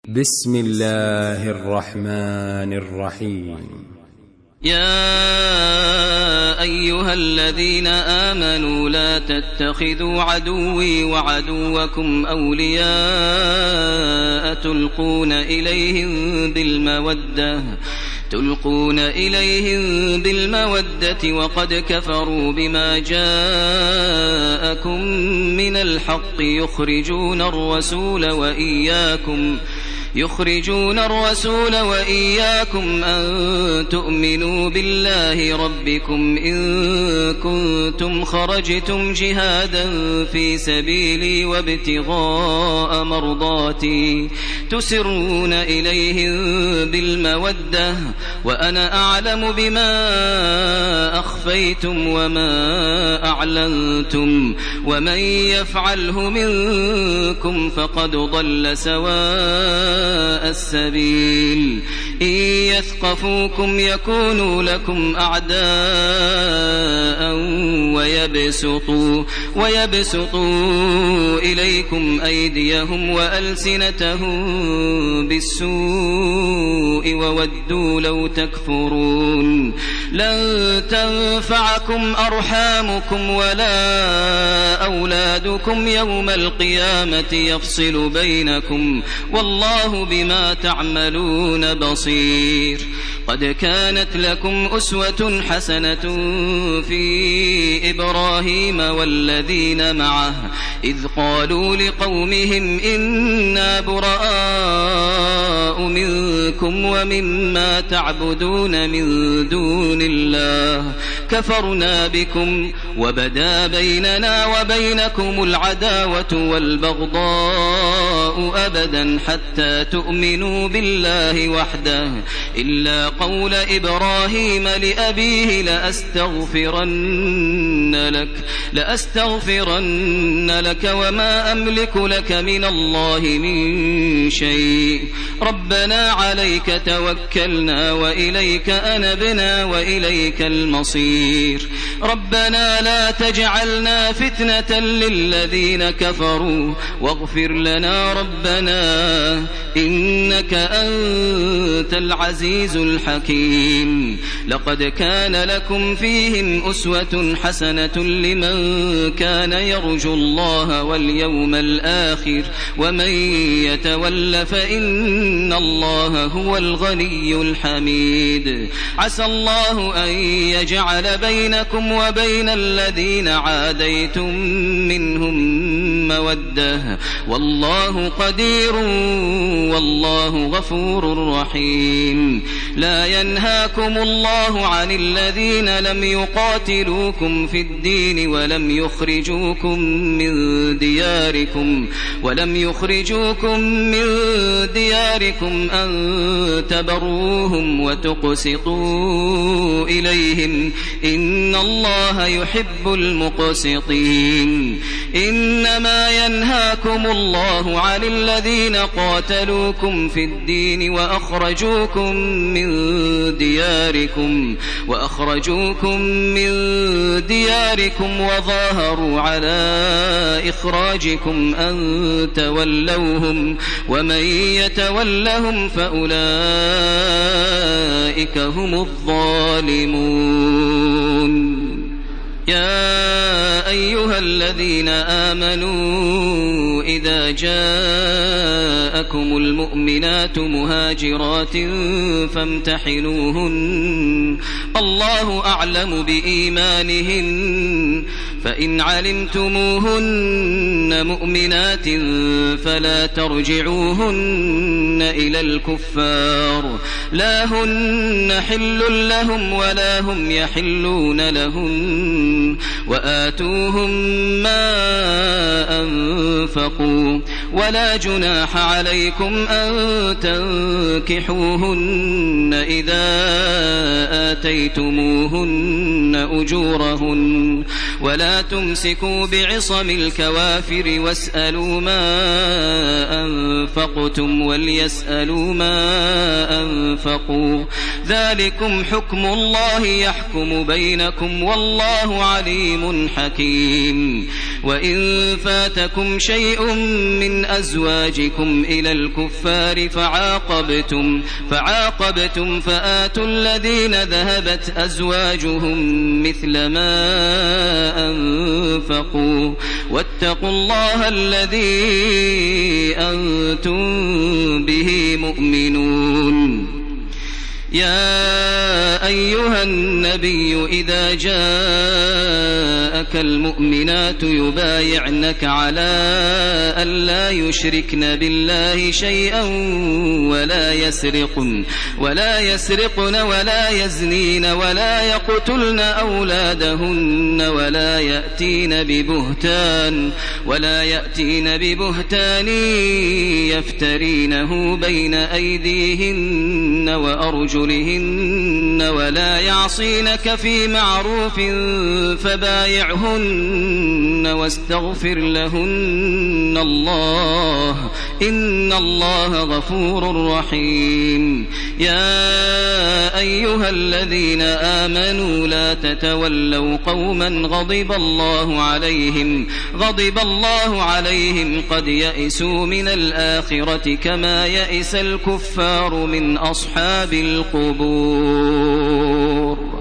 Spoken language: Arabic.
بسم الله الرحمن الرحيم. يا أيها الذين آمنوا لا تتخذوا عدوي وعدوكم أولياء تلقون إليهم بالمودة وقد كفروا بما جاءكم من الحق يخرجون الرسول وإياكم أن تؤمنوا بالله ربكم إن كنتم خرجتم جهادا في سبيلي وابتغاء مرضاتي تسرون إليهم بالمودة وأنا أعلم بما أخفيتم وما أعلنتم ومن يفعله منكم فقد ضل سواء السبيل. إن يثقفوكم يكونوا لكم أعداء ويبسطوا إليكم أيديهم وألسنتهم بالسوء وودوا لو تكفرون. لن تنفعكم أرحامكم ولا أولادكم يوم القيامة يفصل بينكم والله بما تعملون بصير. قد كانت لكم أسوة حسنة في إبراهيم والذين معه إذ قالوا لقومهم إنا براء منكم ومما تعبدون من دون الله كفرنا بكم وبدا بيننا وبينكم العداوة والبغضاء أبدا حتى تؤمنوا بالله وحده إلا قول إبراهيم لأبيه لأستغفرن لك وما أملك لك من الله من شيء. ربنا عليك توكلنا وإليك أنبنا وإليك المصير. ربنا لا تجعلنا فتنة للذين كفروا واغفر لنا ربنا إنك أنت العزيز الحكيم. لقد كان لكم فيهم أسوة حسنة لمن كان يرجو الله واليوم الآخر ومن يتول فإن الله هو الغني الحميد. عسى الله أن يجعل بينكم وبين الذين عاديتم منهم مودة والله قدير والله غفور رحيم. لا ينهاكم الله عن الذين لم يقاتلوكم في الدين ولم يخرجوكم من دياركم أن تبروهم وتقسطوا إليهم إن الله يحب المقسطين. إنما ينهاكم الله عن الذين قاتلوكم في الدين وأخرجوكم من دياركم وظاهروا على إخراجكم أن تولوهم ومن يتولهم فأولئك هم الظالمون. يا أيها الذين آمنوا إذا جاءكم المؤمنات مهاجرات فامتحنوهن الله أعلم بإيمانهن فإن علمتموهن مؤمنات فلا ترجعوهن إلى الكفار لا هن حل لهم ولا هم يحلون لهن وآتوهم ما أنفقوا ولا جناح عليكم أن تنكحوهن إذا آتيتموهن أجورهن ولا تمسكوا بعصم الكوافر واسألوا ما أنفقتم وليسألوا ما أنفقوا ذلكم حكم الله يحكم بينكم والله عليم حكيم. وإن فاتكم شيء من أزواجكم إلى الكفار فعاقبتم فآتوا الذين ذهبت أزواجهم مثل ما أنفقوا واتقوا الله الذي أنتم به مؤمنون. يا أيها النبي إذا جاءك المؤمنات يبايعنك على أن لا يشركن بالله شيئا ولا يسرقن ولا يزنين ولا يقتلن أولادهن ولا يأتين ببهتان يفترينه بين أيديهن وأرجلهن ولا يعصينك في معروف فبايعهن واستغفر لهن الله إن الله غفور رحيم. يا أيها الذين آمنوا لا تتولوا قوما غضب الله عليهم قد يئسوا من الآخرة كما يئس الكفار من أصحاب القبور.